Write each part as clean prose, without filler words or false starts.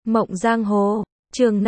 Mộng Giang Hồ, chương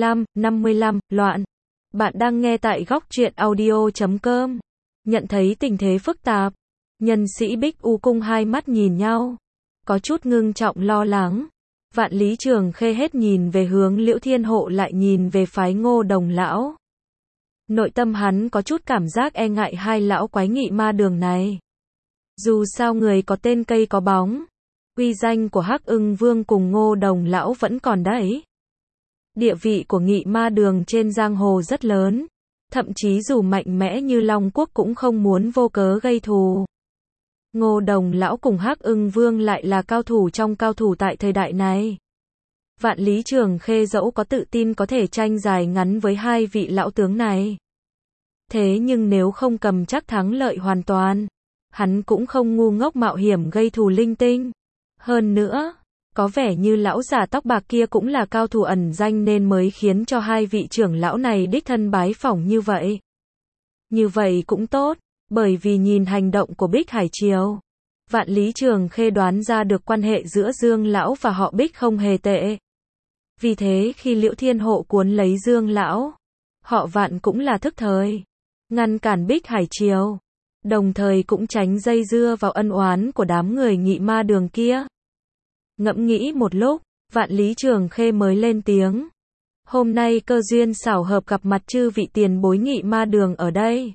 55, loạn. Bạn đang nghe tại góc truyện audio.com. Nhận thấy tình thế phức tạp, nhân sĩ Bích U Cung hai mắt nhìn nhau, có chút ngưng trọng lo lắng. Vạn Lý Trường Khê hết nhìn về hướng Liễu Thiên Hộ lại nhìn về phái Ngô Đồng lão. Nội tâm hắn có chút cảm giác e ngại hai lão quái nghị ma đường này. Dù sao người có tên cây có bóng, uy danh của Hắc Ưng Vương cùng Ngô Đồng lão vẫn còn đấy. Địa vị của nghị ma đường trên giang hồ rất lớn, thậm chí dù mạnh mẽ như Long Quốc cũng không muốn vô cớ gây thù. Ngô Đồng lão cùng Hắc Ưng Vương lại là cao thủ trong cao thủ tại thời đại này. Vạn Lý Trường Khê dẫu có tự tin có thể tranh dài ngắn với hai vị lão tướng này. Thế nhưng nếu không cầm chắc thắng lợi hoàn toàn, hắn cũng không ngu ngốc mạo hiểm gây thù linh tinh. Hơn nữa, có vẻ như lão già tóc bạc kia cũng là cao thủ ẩn danh nên mới khiến cho hai vị trưởng lão này đích thân bái phỏng như vậy. Như vậy cũng tốt, bởi vì nhìn hành động của Bích Hải Triều, Vạn Lý Trường Khê đoán ra được quan hệ giữa Dương lão và họ Bích không hề tệ. Vì thế khi Liễu Thiên Hộ cuốn lấy Dương lão, họ Vạn cũng là thức thời, ngăn cản Bích Hải Triều, đồng thời cũng tránh dây dưa vào ân oán của đám người nghị ma đường kia. Ngẫm nghĩ một lúc, Vạn Lý Trường Khê mới lên tiếng. Hôm nay cơ duyên xảo hợp gặp mặt chư vị tiền bối nghị ma đường ở đây.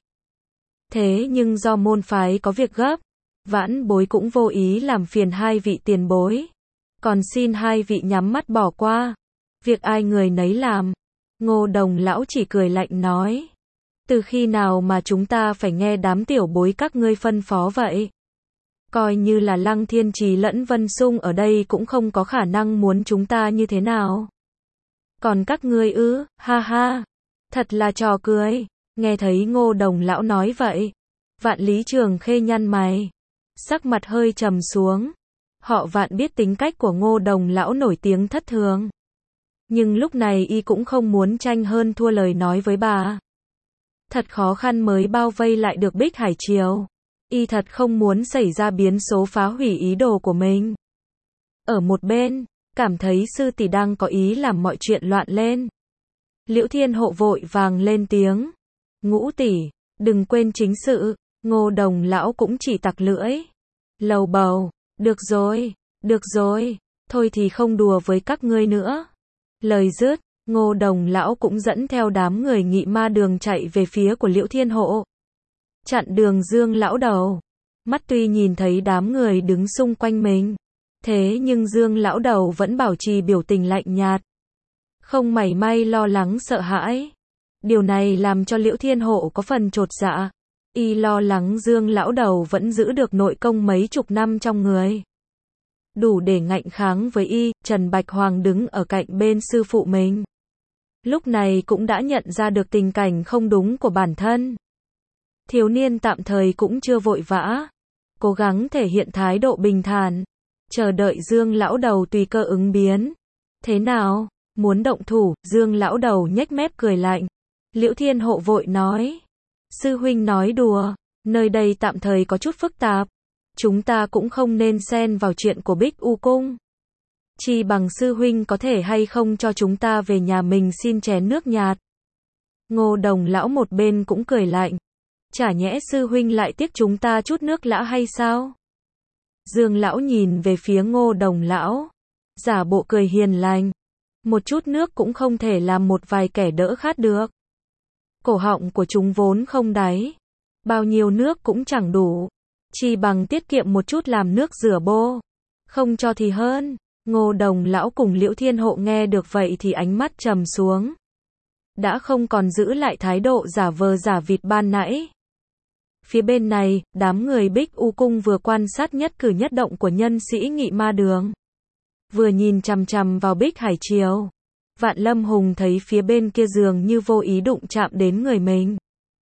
Thế nhưng do môn phái có việc gấp, vãn bối cũng vô ý làm phiền hai vị tiền bối. Còn xin hai vị nhắm mắt bỏ qua. Việc ai người nấy làm. Ngô Đồng lão chỉ cười lạnh nói. Từ khi nào mà chúng ta phải nghe đám tiểu bối các ngươi phân phó vậy? Coi như là Lăng Thiên Trì lẫn Vân Sung ở đây cũng không có khả năng muốn chúng ta như thế nào. Còn các ngươi ư, ha ha, thật là trò cười. Nghe thấy Ngô Đồng lão nói vậy, Vạn Lý Trường Khê nhăn mày, sắc mặt hơi trầm xuống. Họ Vạn biết tính cách của Ngô Đồng lão nổi tiếng thất thường, nhưng lúc này y cũng không muốn tranh hơn thua lời nói với bà. Thật khó khăn mới bao vây lại được Bích Hải Triều. Y thật không muốn xảy ra biến số phá hủy ý đồ của mình. Ở một bên, cảm thấy sư tỷ đang có ý làm mọi chuyện loạn lên. Liễu Thiên Hộ vội vàng lên tiếng. Ngũ tỷ, đừng quên chính sự. Ngô Đồng lão cũng chỉ tặc lưỡi, lầu bầu, được rồi, thôi thì không đùa với các ngươi nữa. Lời dứt, Ngô Đồng lão cũng dẫn theo đám người nghị ma đường chạy về phía của Liễu Thiên Hộ. Chặn đường Dương lão đầu. Mắt tuy nhìn thấy đám người đứng xung quanh mình, thế nhưng Dương lão đầu vẫn bảo trì biểu tình lạnh nhạt, không mảy may lo lắng sợ hãi. Điều này làm cho Liễu Thiên Hộ có phần chột dạ. Y lo lắng Dương lão đầu vẫn giữ được nội công mấy chục năm trong người, đủ để ngạnh kháng với y. Trần Bạch Hoàng đứng ở cạnh bên sư phụ mình, lúc này cũng đã nhận ra được tình cảnh không đúng của bản thân. Thiếu niên tạm thời cũng chưa vội vã, cố gắng thể hiện thái độ bình thản, chờ đợi Dương lão đầu tùy cơ ứng biến. Thế nào, muốn động thủ? Dương lão đầu nhếch mép cười lạnh. Liễu Thiên Hộ vội nói. Sư huynh nói đùa, nơi đây tạm thời có chút phức tạp, chúng ta cũng không nên xen vào chuyện của Bích U Cung. Chỉ bằng sư huynh có thể hay không cho chúng ta về nhà mình xin chén nước nhạt. Ngô Đồng lão một bên cũng cười lạnh. Chả nhẽ sư huynh lại tiếc chúng ta chút nước lã hay sao? Dương lão nhìn về phía Ngô Đồng lão, giả bộ cười hiền lành. Một chút nước cũng không thể làm một vài kẻ đỡ khát được. Cổ họng của chúng vốn không đáy, bao nhiêu nước cũng chẳng đủ, chỉ bằng tiết kiệm một chút làm nước rửa bô, không cho thì hơn. Ngô Đồng lão cùng Liễu Thiên Hộ nghe được vậy thì ánh mắt trầm xuống, đã không còn giữ lại thái độ giả vờ giả vịt ban nãy. Phía bên này, đám người Bích U Cung vừa quan sát nhất cử nhất động của nhân sĩ nghị ma đường, vừa nhìn chằm chằm vào Bích Hải Triều. Vạn Lâm Hùng thấy phía bên kia dường như vô ý đụng chạm đến người mình,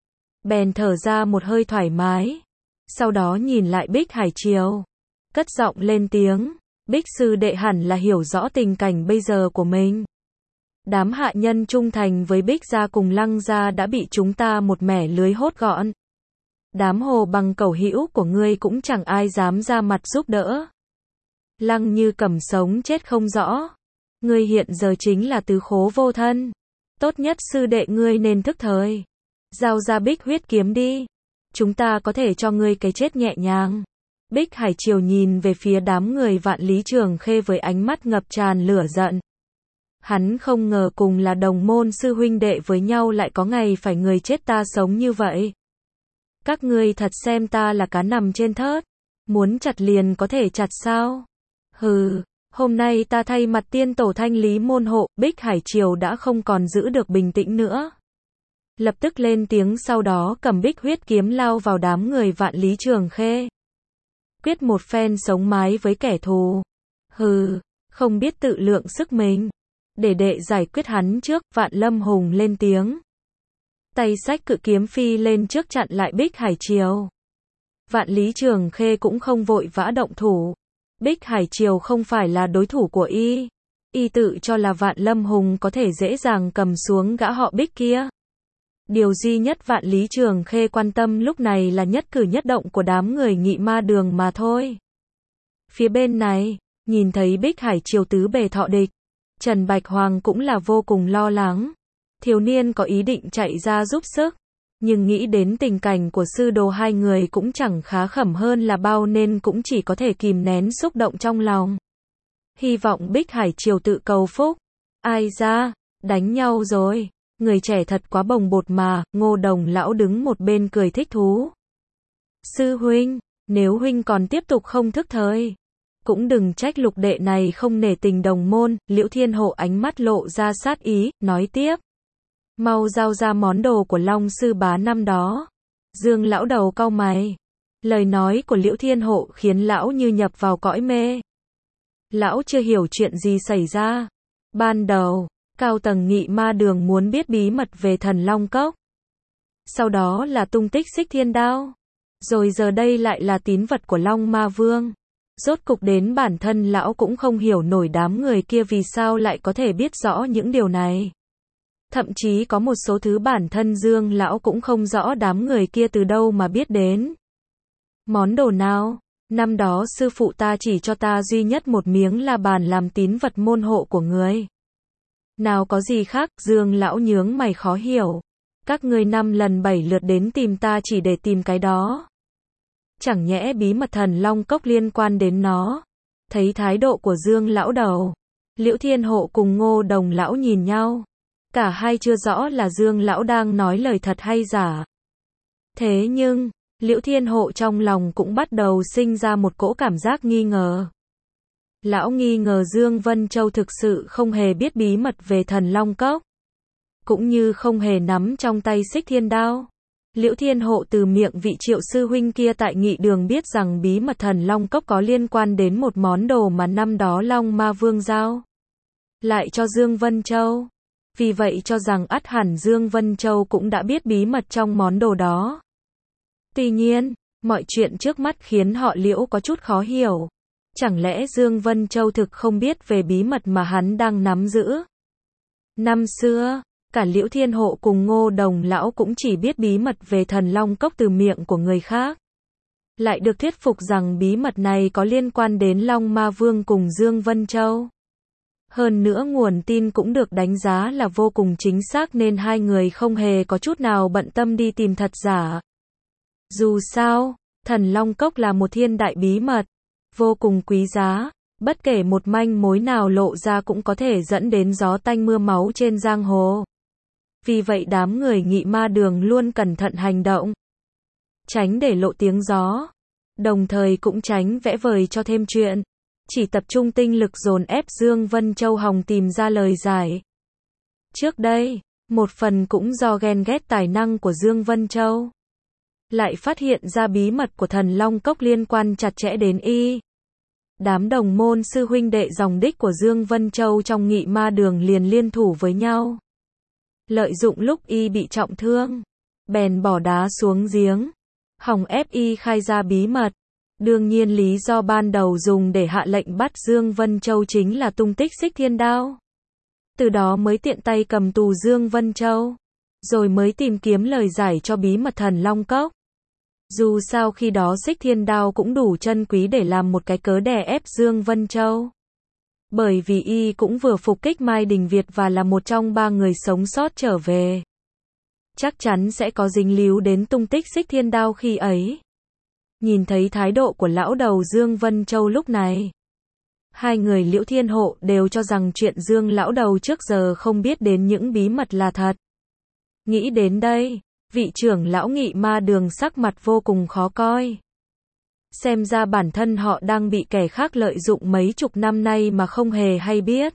bèn thở ra một hơi thoải mái, sau đó nhìn lại Bích Hải Triều, cất giọng lên tiếng. Bích sư đệ hẳn là hiểu rõ tình cảnh bây giờ của mình. Đám hạ nhân trung thành với Bích gia cùng Lăng gia đã bị chúng ta một mẻ lưới hốt gọn. Đám hồ bằng cẩu hữu của ngươi cũng chẳng ai dám ra mặt giúp đỡ. Lăng Như Cẩm sống chết không rõ. Ngươi hiện giờ chính là tứ khố vô thân. Tốt nhất sư đệ ngươi nên thức thời. Giao ra Bích huyết kiếm đi. Chúng ta có thể cho ngươi cái chết nhẹ nhàng. Bích Hải Triều nhìn về phía đám người Vạn Lý Trường Khê với ánh mắt ngập tràn lửa giận. Hắn không ngờ cùng là đồng môn sư huynh đệ với nhau lại có ngày phải người chết ta sống như vậy. Các ngươi thật xem ta là cá nằm trên thớt. Muốn chặt liền có thể chặt sao? Hừ, hôm nay ta thay mặt tiên tổ thanh lý môn hộ, Bích Hải Triều đã không còn giữ được bình tĩnh nữa. Lập tức lên tiếng, sau đó cầm Bích huyết kiếm lao vào đám người Vạn Lý Trường Khê. Quyết một phen sống mái với kẻ thù. Hừ, không biết tự lượng sức mình. Để đệ giải quyết hắn trước, Vạn Lâm Hùng lên tiếng. Tay xách cự kiếm phi lên trước chặn lại Bích Hải Triều. Vạn Lý Trường Khê cũng không vội vã động thủ. Bích Hải Triều không phải là đối thủ của y. Y tự cho là Vạn Lâm Hùng có thể dễ dàng cầm xuống gã họ Bích kia. Điều duy nhất Vạn Lý Trường Khê quan tâm lúc này là nhất cử nhất động của đám người Nghị Ma Đường mà thôi. Phía bên này, nhìn thấy Bích Hải Triều tứ bề thọ địch, Trần Bạch Hoàng cũng là vô cùng lo lắng. Thiếu niên có ý định chạy ra giúp sức, nhưng nghĩ đến tình cảnh của sư đồ hai người cũng chẳng khá khẩm hơn là bao nên cũng chỉ có thể kìm nén xúc động trong lòng. Hy vọng Bích Hải Triều tự cầu phúc. Ai ra, đánh nhau rồi. Người trẻ thật quá bồng bột mà, Ngô Đồng lão đứng một bên cười thích thú. Sư huynh, nếu huynh còn tiếp tục không thức thời, cũng đừng trách lục đệ này không nể tình đồng môn. Liễu Thiên Hộ ánh mắt lộ ra sát ý, nói tiếp. Mau giao ra món đồ của Long sư bá năm đó. Dương lão đầu cau mày. Lời nói của Liễu Thiên Hộ khiến lão như nhập vào cõi mê. Lão chưa hiểu chuyện gì xảy ra. Ban đầu, cao tầng Nghị Ma Đường muốn biết bí mật về Thần Long Cốc. Sau đó là tung tích Xích Thiên Đao. Rồi giờ đây lại là tín vật của Long Ma Vương. Rốt cục đến bản thân lão cũng không hiểu nổi đám người kia vì sao lại có thể biết rõ những điều này. Thậm chí có một số thứ bản thân Dương lão cũng không rõ đám người kia từ đâu mà biết đến. Món đồ nào? Năm đó sư phụ ta chỉ cho ta duy nhất một miếng la bàn làm tín vật môn hộ của người. Nào có gì khác? Dương lão nhướng mày khó hiểu. Các ngươi 5 lần 7 lượt đến tìm ta chỉ để tìm cái đó. Chẳng nhẽ bí mật Thần Long Cốc liên quan đến nó? Thấy thái độ của Dương lão đầu, Liễu Thiên Hộ cùng Ngô Đồng lão nhìn nhau. Cả hai chưa rõ là Dương lão đang nói lời thật hay giả. Thế nhưng, Liễu Thiên Hộ trong lòng cũng bắt đầu sinh ra một cỗ cảm giác nghi ngờ. Lão nghi ngờ Dương Vân Châu thực sự không hề biết bí mật về Thần Long Cốc, cũng như không hề nắm trong tay Xích Thiên Đao. Liễu Thiên Hộ từ miệng vị Triệu sư huynh kia tại Nghị Đường biết rằng bí mật Thần Long Cốc có liên quan đến một món đồ mà năm đó Long Ma Vương giao lại cho Dương Vân Châu. Vì vậy cho rằng ắt hẳn Dương Vân Châu cũng đã biết bí mật trong món đồ đó. Tuy nhiên, mọi chuyện trước mắt khiến họ Liễu có chút khó hiểu. Chẳng lẽ Dương Vân Châu thực không biết về bí mật mà hắn đang nắm giữ? Năm xưa, cả Liễu Thiên Hộ cùng Ngô Đồng lão cũng chỉ biết bí mật về Thần Long Cốc từ miệng của người khác. Lại được thuyết phục rằng bí mật này có liên quan đến Long Ma Vương cùng Dương Vân Châu. Hơn nữa nguồn tin cũng được đánh giá là vô cùng chính xác nên hai người không hề có chút nào bận tâm đi tìm thật giả. Dù sao, Thần Long Cốc là một thiên đại bí mật, vô cùng quý giá, bất kể một manh mối nào lộ ra cũng có thể dẫn đến gió tanh mưa máu trên giang hồ. Vì vậy đám người Nghị Ma Đường luôn cẩn thận hành động, tránh để lộ tiếng gió, đồng thời cũng tránh vẽ vời cho thêm chuyện, chỉ tập trung tinh lực dồn ép Dương Vân Châu hòng tìm ra lời giải. Trước đây, một phần cũng do ghen ghét tài năng của Dương Vân Châu, lại phát hiện ra bí mật của Thần Long Cốc liên quan chặt chẽ đến y. Đám đồng môn sư huynh đệ dòng đích của Dương Vân Châu trong Nghị Ma Đường liền liên thủ với nhau. Lợi dụng lúc y bị trọng thương, bèn bỏ đá xuống giếng, hòng ép y khai ra bí mật. Đương nhiên lý do ban đầu dùng để hạ lệnh bắt Dương Vân Châu chính là tung tích Xích Thiên Đao. Từ đó mới tiện tay cầm tù Dương Vân Châu, rồi mới tìm kiếm lời giải cho bí mật Thần Long Cốc. Dù sao khi đó Xích Thiên Đao cũng đủ chân quý để làm một cái cớ đè ép Dương Vân Châu. Bởi vì y cũng vừa phục kích Mai Đình Việt và là một trong 3 người sống sót trở về. Chắc chắn sẽ có dính líu đến tung tích Xích Thiên Đao khi ấy. Nhìn thấy thái độ của lão đầu Dương Vân Châu lúc này, hai người Liễu Thiên Hộ đều cho rằng chuyện Dương lão đầu trước giờ không biết đến những bí mật là thật. Nghĩ đến đây, vị trưởng lão Nghị Ma Đường sắc mặt vô cùng khó coi. Xem ra bản thân họ đang bị kẻ khác lợi dụng mấy chục năm nay mà không hề hay biết.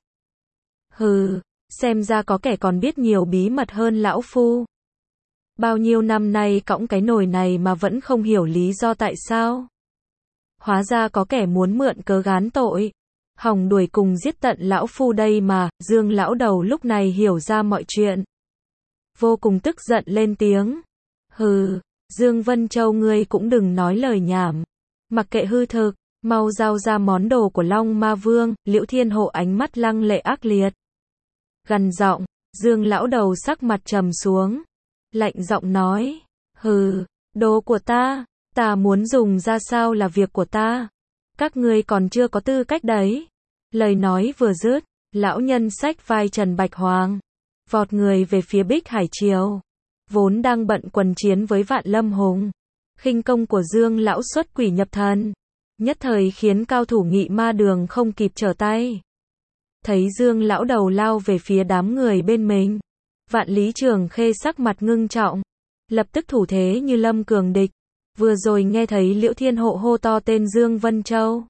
Hừ, xem ra có kẻ còn biết nhiều bí mật hơn lão phu. Bao nhiêu năm nay cõng cái nồi này mà vẫn không hiểu lý do tại sao. Hóa ra có kẻ muốn mượn cớ gán tội. Hòng đuổi cùng giết tận lão phu đây mà. Dương lão đầu lúc này hiểu ra mọi chuyện. Vô cùng tức giận lên tiếng. Hừ, Dương Vân Châu ngươi cũng đừng nói lời nhảm. Mặc kệ hư thực, mau giao ra món đồ của Long Ma Vương. Liễu Thiên Hộ ánh mắt lăng lệ ác liệt. Gằn giọng, Dương lão đầu sắc mặt trầm xuống. Lạnh giọng nói, hừ, đồ của ta muốn dùng ra sao là việc của ta. Các ngươi còn chưa có tư cách đấy. Lời nói vừa dứt, lão nhân xách vai Trần Bạch Hoàng, vọt người về phía Bích Hải Triều. Vốn đang bận quần chiến với Vạn Lâm Hùng. Khinh công của Dương lão xuất quỷ nhập thần. Nhất thời khiến cao thủ Nghị Ma Đường không kịp trở tay. Thấy Dương lão đầu lao về phía đám người bên mình. Vạn Lý Trường Khê sắc mặt ngưng trọng. Lập tức thủ thế như lâm cường địch. Vừa rồi nghe thấy Liễu Thiên Hộ hô to tên Dương Vân Châu.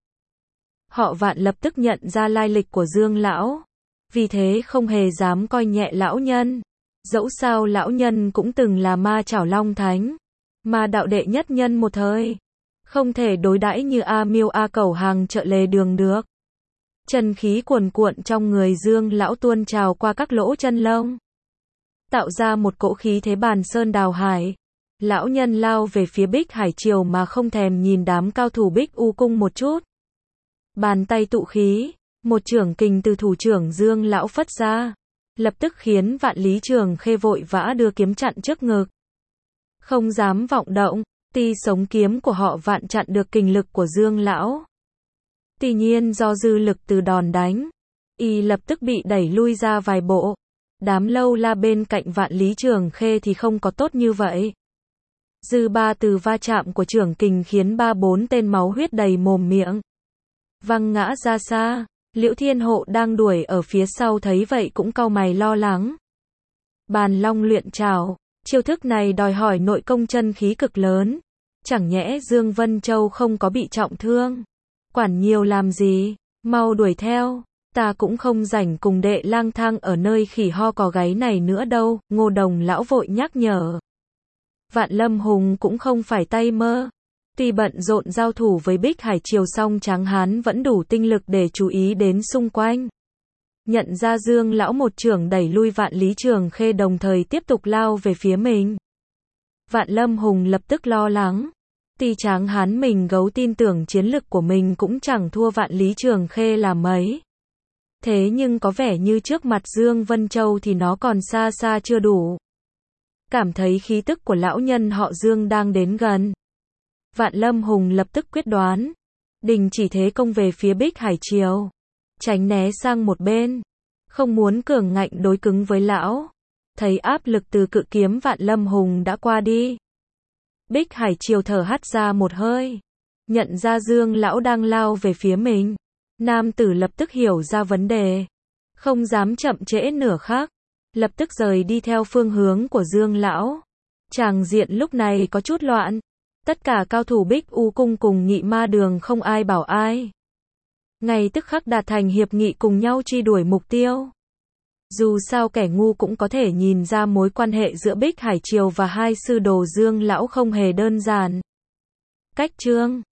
Họ Vạn lập tức nhận ra lai lịch của Dương lão. Vì thế không hề dám coi nhẹ lão nhân. Dẫu sao lão nhân cũng từng là Ma Chảo Long Thánh. Ma đạo đệ nhất nhân một thời. Không thể đối đãi như A Miêu A Cẩu hàng chợ lề đường được. Chân khí cuồn cuộn trong người Dương lão tuôn trào qua các lỗ chân lông. Tạo ra một cỗ khí thế bàn sơn đào hải. Lão nhân lao về phía Bích Hải Triều mà không thèm nhìn đám cao thủ Bích U Cung một chút. Bàn tay tụ khí, một chưởng kình từ thủ trưởng Dương lão phất ra. Lập tức khiến Vạn Lý Trường Khê vội vã đưa kiếm chặn trước ngực. Không dám vọng động, ti sống kiếm của họ Vạn chặn được kình lực của Dương lão. Tuy nhiên do dư lực từ đòn đánh, y lập tức bị đẩy lui ra vài bộ. Đám lâu la bên cạnh Vạn Lý Trường Khê thì không có tốt như vậy. Dư ba từ va chạm của chưởng kình khiến 3-4 tên máu huyết đầy mồm miệng. Văng ngã ra xa. Liễu Thiên Hộ đang đuổi ở phía sau thấy vậy cũng cau mày lo lắng. Bàn long luyện trảo, chiêu thức này đòi hỏi nội công chân khí cực lớn. Chẳng nhẽ Dương Vân Châu không có bị trọng thương. Quản nhiều làm gì, mau đuổi theo. Ta cũng không rảnh cùng đệ lang thang ở nơi khỉ ho cò gáy này nữa đâu. Ngô Đồng lão vội nhắc nhở. Vạn Lâm Hùng cũng không phải tay mơ. Tuy bận rộn giao thủ với Bích Hải Triều song Tráng Hán vẫn đủ tinh lực để chú ý đến xung quanh. Nhận ra Dương lão một chưởng đẩy lui Vạn Lý Trường Khê đồng thời tiếp tục lao về phía mình. Vạn Lâm Hùng lập tức lo lắng. Tuy Tráng Hán mình gấu tin tưởng chiến lực của mình cũng chẳng thua Vạn Lý Trường Khê là mấy. Thế nhưng có vẻ như trước mặt Dương Vân Châu thì nó còn xa xa chưa đủ. Cảm thấy khí tức của lão nhân họ Dương đang đến gần. Vạn Lâm Hùng lập tức quyết đoán. Đình chỉ thế công về phía Bích Hải Triều. Tránh né sang một bên. Không muốn cường ngạnh đối cứng với lão. Thấy áp lực từ cự kiếm Vạn Lâm Hùng đã qua đi. Bích Hải Triều thở hắt ra một hơi. Nhận ra Dương lão đang lao về phía mình. Nam tử lập tức hiểu ra vấn đề. Không dám chậm trễ nửa khắc. Lập tức rời đi theo phương hướng của Dương lão. Tràng diện lúc này có chút loạn. Tất cả cao thủ Bích U Cung cùng Nghị Ma Đường không ai bảo ai. Ngay tức khắc đạt thành hiệp nghị cùng nhau truy đuổi mục tiêu. Dù sao kẻ ngu cũng có thể nhìn ra mối quan hệ giữa Bích Hải Triều và hai sư đồ Dương lão không hề đơn giản. Cách chương